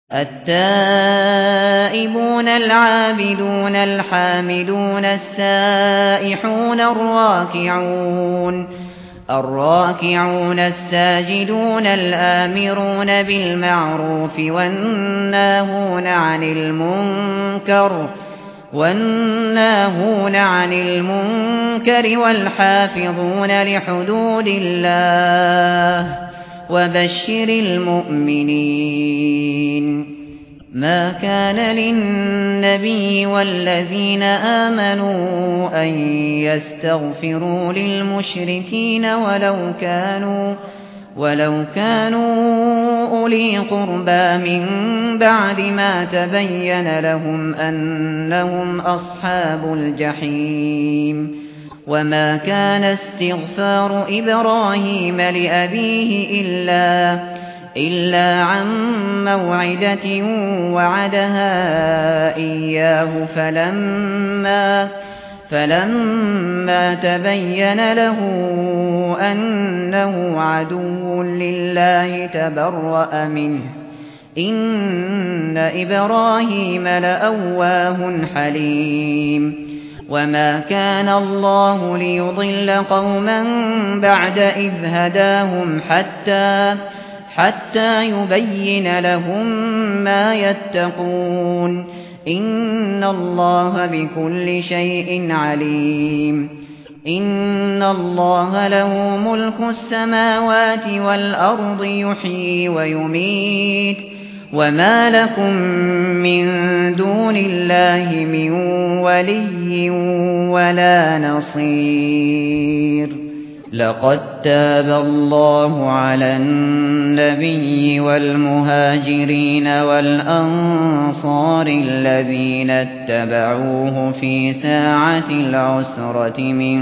التائبون العابدون الحامدون السائحون الراكعون الساجدون الآمرون بالمعروف والناهون عن المنكر والحافظون لحدود الله وبشر المؤمنين. ما كان للنبي والذين آمنوا أن يستغفروا للمشركين ولو كانوا أولي قربى من بعد ما تبين لهم أنهم أصحاب الجحيم. وما كان استغفار إبراهيم لأبيه إلا عن موعدة وعدها إياه فلما تبين له أنه عدو لله تبرأ منه. إن إبراهيم لأواه حليم. وما كان الله ليضل قوما بعد إذ هداهم حتى يبين لهم ما يتقون. إن الله بكل شيء عليم. إن الله له ملك السماوات والأرض يحيي ويميت. وما لكم من دون الله من ولي ولا نصير. لقد تاب الله على النبي والمهاجرين والأنصار الذين اتبعوه في ساعة العسرة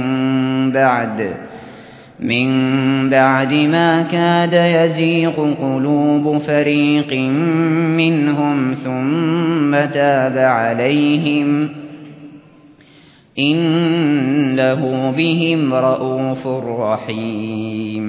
من بعد ما كاد يزيغ قلوب فريق منهم ثم تاب عليهم إنه بهم رءوف رحيم.